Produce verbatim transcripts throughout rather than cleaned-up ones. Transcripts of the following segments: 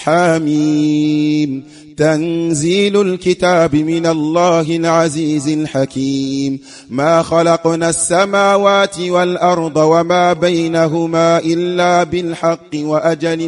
حميم. تنزيل الكتاب من الله العزيز الحكيم. ما خلقنا السماوات والأرض وما بينهما إلا بالحق وأجل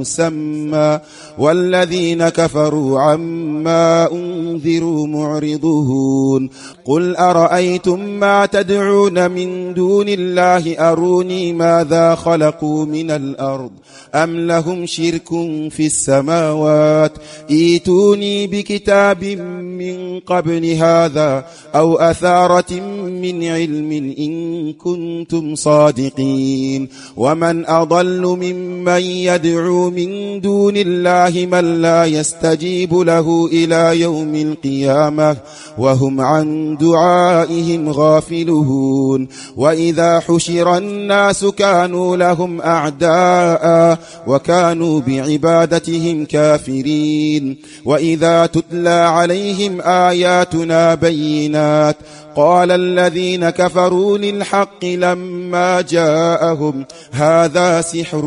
مسمى والذين كفروا عما أنذروا معرضون. قل أرأيتم ما تدعون من دون الله أروني ماذا خلقوا من الأرض أم لهم شرك في السماوات ائتوني بكتاب من قبل هذا أو أثارة من علم إن كنتم صادقين. ومن أضل ممن يدعو من دون الله من لا يستجيب له إلى يوم القيامة وهم عن دعائهم غافلون. وإذا حشر الناس كانوا لهم أعداء وكانوا بعبادتهم كافرين. وإذا تتلى عليهم آياتنا بينات قال الذين كفروا للحق لما جاءهم هذا سحر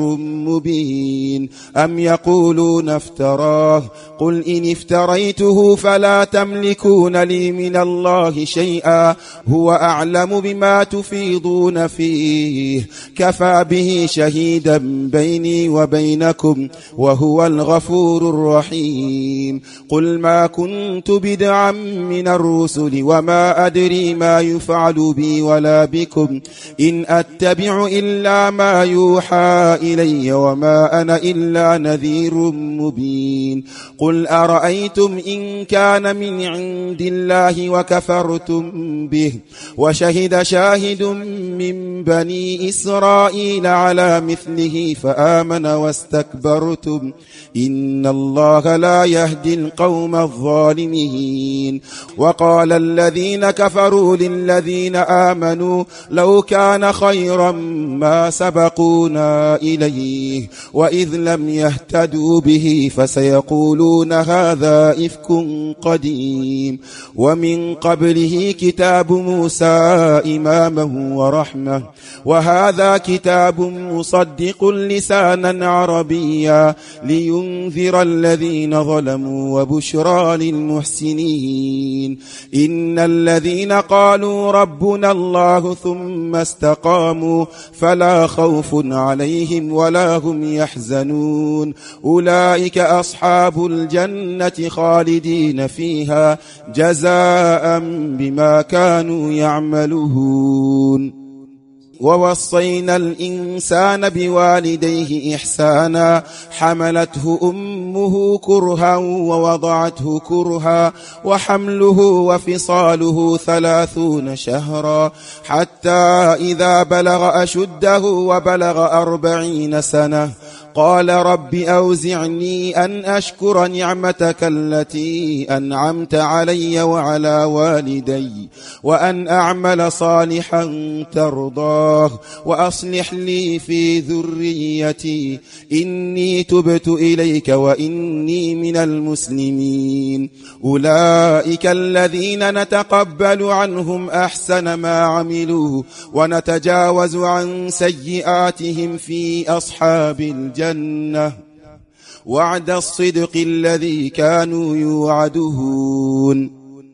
مبين أم يقولون افتراه قل إن افتريته فلا تملكون لي من الله شيئا هو أعلم بما تفيضون فيه كفى به شهيدا بيني وبينكم وهو الغفور الرحيم. قل ما كنت بدعا من الرسل وما أدري ما يفعل بي ولا بكم إن أتبع إلا ما يوحى إلي وما أنا إلا نذير مبين. قل أرأيتم إن كان من عند الله وكفرتم به وشهد شاهد من بني إسرائيل على مثله فآمن واستكبرتم إن الله لا يهدي القوم الظالمين. وقال الذين كفروا للذين آمنوا لو كان خيرا ما سبقونا إليه وإذ لم يهتدوا به فسيقولون هذا إفك قديم. ومن قبله كتاب موسى إماما ورحمة وهذا كتاب مصدق لسانا عربيا لينذر الذين ظلموا وبشرى للمحسنين. إن الذين قالوا ربنا الله ثم استقاموا فلا خوف عليهم ولا هم يحزنون أولئك أصحاب الجنة خالدين فيها جزاء بما كانوا يعملون. ووصينا الإنسان بوالديه إحسانا حملته أمه كرها ووضعته كرها وحمله وفصاله ثلاثون شهرا حتى إذا بلغ أشده وبلغ أربعين سنة قال رب أوزعني أن أشكر نعمتك التي أنعمت علي وعلى والدي وأن أعمل صالحا ترضاه وأصلح لي في ذريتي إني تبت إليك وإني من المسلمين. أولئك الذين نتقبل عنهم أحسن ما عملوا ونتجاوز عن سيئاتهم في أصحاب الجنة الجنة وعد الصدق الذي كانوا يوعدون.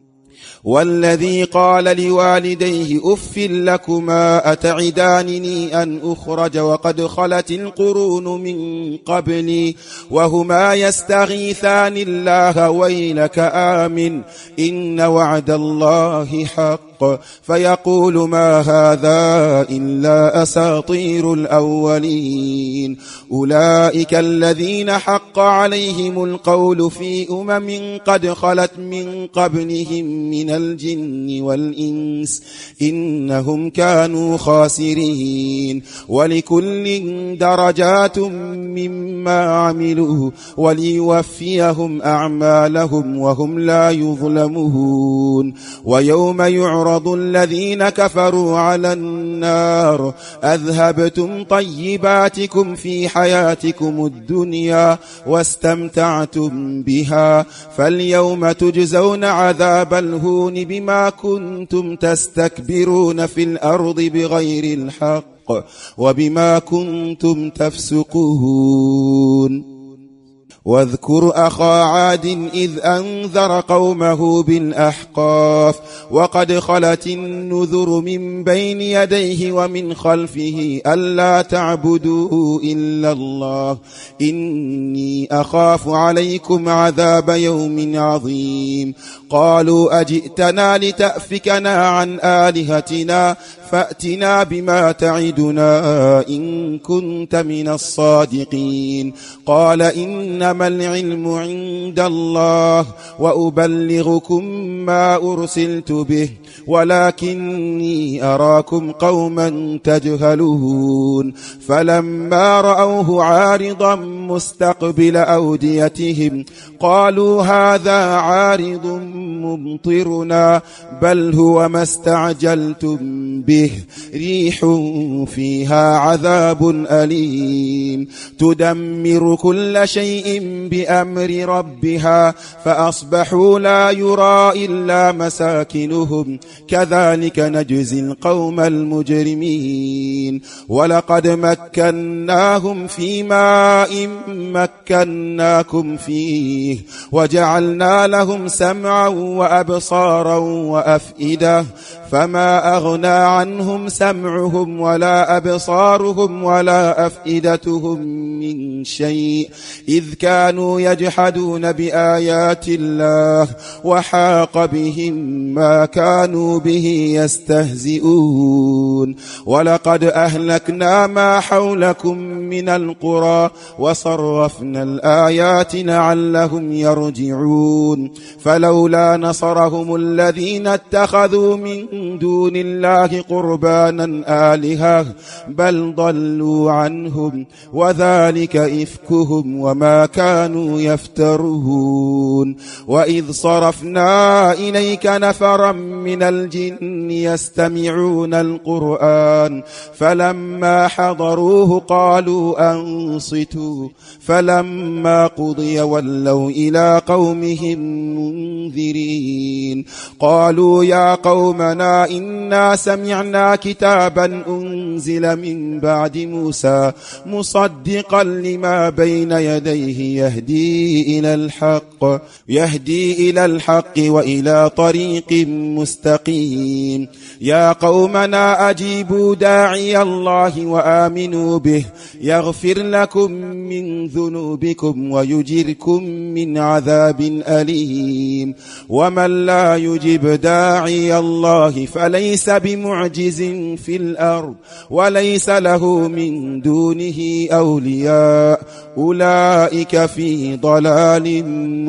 والذي قال لوالديه أف لكما أتعدانني أن أخرج وقد خلت القرون من قبلي وهما يستغيثان الله ويلك آمن إن وعد الله حق فيقول ما هذا إلا أساطير الأولين. أولئك الذين حق عليهم القول في أمم قد خلت من قبلهم من الجن والإنس إنهم كانوا خاسرين. ولكل درجات مما عملوا وليوفيهم أعمالهم وهم لا يظلمون. ويوم يعرض الذين كفروا على النار أذهبتم طيباتكم في حياتكم الدنيا واستمتعتم بها فاليوم تجزون عذاب الهون بما كنتم تستكبرون في الأرض بغير الحق وبما كنتم تفسقون. واذكر أخا عاد إذ أنذر قومه بالأحقاف وقد خلت النذر من بين يديه ومن خلفه ألا تعبدوا إلا الله إني أخاف عليكم عذاب يوم عظيم قالوا أجئتنا لتأفكنا عن آلهتنا فأتنا بما تعدنا إن كنت من الصادقين قال إنما العلم عند الله وأبلغكم ما أرسلت به ولكني أراكم قوما تجهلون فلما رأوه عارضا مستقبل أوديتهم قالوا هذا عارض ممطرنا بل هو ما استعجلتم به ريح فيها عذاب أليم تدمر كل شيء بأمر ربها فأصبحوا لا يرى إلا مساكنهم كذلك نجزي القوم المجرمين ولقد مكناهم في ماء مكناكم فيه وجعلنا لهم سمعا وأبصارا وأفئدة فما أغنى عنهم سمعهم ولا أبصارهم ولا أفئدتهم من شيء إذ كانوا يجحدون بآيات الله وحاق بهم ما كانوا به يستهزئون ولقد أهلكنا ما حولكم من القرى وصرفنا الآيات لعلهم يرجعون فلولا نصرهم الذين اتخذوا من دون الله قربانا آلهة بل ضلوا عنهم وذلك إفكهم وما كانوا يفترون وإذ صرفنا إليك نفرا من الجن يستمعون القرآن فلما حضروه قالوا أنصتوا فلما قضي ولوا إلى قومهم منذرين قالوا يا قومنا إنا سمعنا كتابا أنزل من بعد موسى مصدقا لما بين يديه يهدي إلى الحق يهدي إلى الحق وإلى طريق مستقيم يا قومنا أجيبوا داعي الله وآمنوا به يغفر لكم من ذنوبكم ويجركم من عذاب أليم ومن لا يجب داعي الله فليس بمعجز في الأرض وليس له من دونه أولياء أولئك في ضلال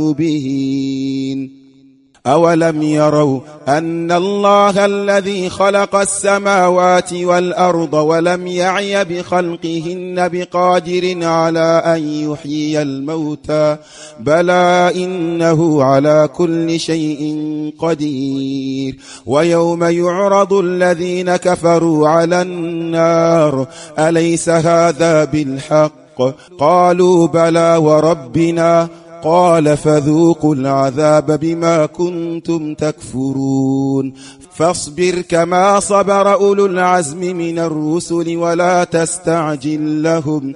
مبين أولم يروا أن الله الذي خلق السماوات والأرض ولم يعي بخلقهن بقادر على أن يحيي الموتى بلى إنه على كل شيء قدير ويوم يعرض الذين كفروا على النار أليس هذا بالحق قالوا بلى وربنا قال فذوقوا العذاب بما كنتم تكفرون فاصبر كما صبر أولو العزم من الرسل ولا تستعجل لهم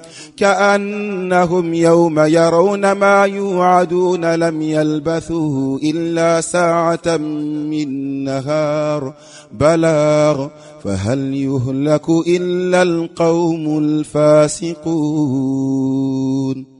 كأنهم يوم يرون ما يوعدون لم يلبثوا إلا ساعة من نهار بلاغ فهل يهلك إلا القوم الفاسقون.